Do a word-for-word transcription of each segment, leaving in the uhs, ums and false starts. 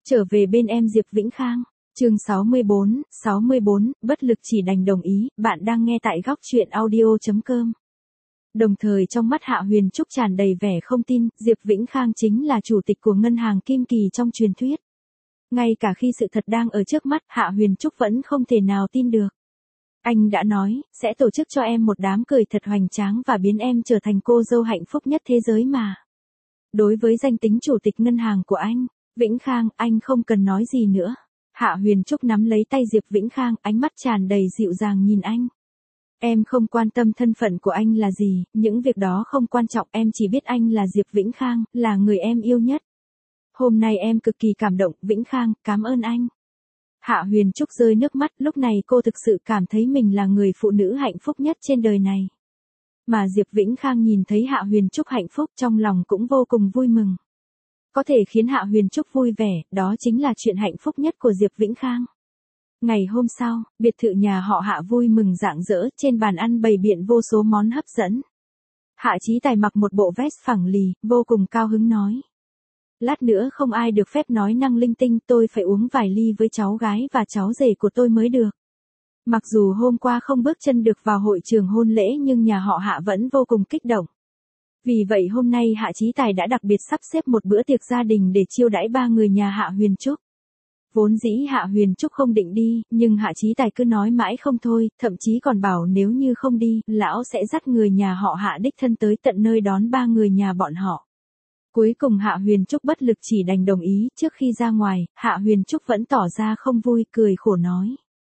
Trở về bên em Diệp Vĩnh Khang. Chương sáu mươi bốn, sáu mươi bốn, bất lực chỉ đành đồng ý, bạn đang nghe tại góc truyện audio chấm com. Đồng thời trong mắt Hạ Huyền Trúc tràn đầy vẻ không tin, Diệp Vĩnh Khang chính là chủ tịch của ngân hàng Kim Kỳ trong truyền thuyết. Ngay cả khi sự thật đang ở trước mắt, Hạ Huyền Trúc vẫn không thể nào tin được. Anh đã nói, sẽ tổ chức cho em một đám cười thật hoành tráng và biến em trở thành cô dâu hạnh phúc nhất thế giới mà. Đối với danh tính chủ tịch ngân hàng của anh, Vĩnh Khang, anh không cần nói gì nữa. Hạ Huyền Trúc nắm lấy tay Diệp Vĩnh Khang, ánh mắt tràn đầy dịu dàng nhìn anh. Em không quan tâm thân phận của anh là gì, những việc đó không quan trọng, em chỉ biết anh là Diệp Vĩnh Khang, là người em yêu nhất. Hôm nay em cực kỳ cảm động, Vĩnh Khang, cảm ơn anh. Hạ Huyền Trúc rơi nước mắt, lúc này cô thực sự cảm thấy mình là người phụ nữ hạnh phúc nhất trên đời này. Mà Diệp Vĩnh Khang nhìn thấy Hạ Huyền Trúc hạnh phúc trong lòng cũng vô cùng vui mừng. Có thể khiến Hạ Huyền Trúc vui vẻ, đó chính là chuyện hạnh phúc nhất của Diệp Vĩnh Khang. Ngày hôm sau, biệt thự nhà họ Hạ vui mừng rạng rỡ, trên bàn ăn bày biện vô số món hấp dẫn. Hạ Chí Tài mặc một bộ vest phẳng lì, vô cùng cao hứng nói. Lát nữa không ai được phép nói năng linh tinh, tôi phải uống vài ly với cháu gái và cháu rể của tôi mới được. Mặc dù hôm qua không bước chân được vào hội trường hôn lễ nhưng nhà họ Hạ vẫn vô cùng kích động. Vì vậy hôm nay Hạ Chí Tài đã đặc biệt sắp xếp một bữa tiệc gia đình để chiêu đãi ba người nhà Hạ Huyền Trúc. Vốn dĩ Hạ Huyền Trúc không định đi, nhưng Hạ Chí Tài cứ nói mãi không thôi, thậm chí còn bảo nếu như không đi, lão sẽ dắt người nhà họ Hạ đích thân tới tận nơi đón ba người nhà bọn họ. Cuối cùng Hạ Huyền Trúc bất lực chỉ đành đồng ý, trước khi ra ngoài, Hạ Huyền Trúc vẫn tỏ ra không vui, cười khổ nói.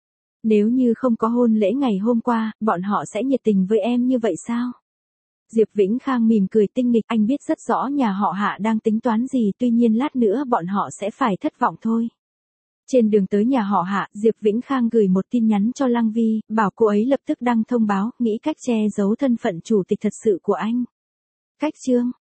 Nếu như không có hôn lễ ngày hôm qua, bọn họ sẽ nhiệt tình với em như vậy sao? Diệp Vĩnh Khang mỉm cười tinh nghịch, anh biết rất rõ nhà họ Hạ đang tính toán gì, tuy nhiên lát nữa bọn họ sẽ phải thất vọng thôi. Trên đường tới nhà họ Hạ, Diệp Vĩnh Khang gửi một tin nhắn cho Lăng Vi, bảo cô ấy lập tức đăng thông báo, nghĩ cách che giấu thân phận chủ tịch thật sự của anh. Cách chương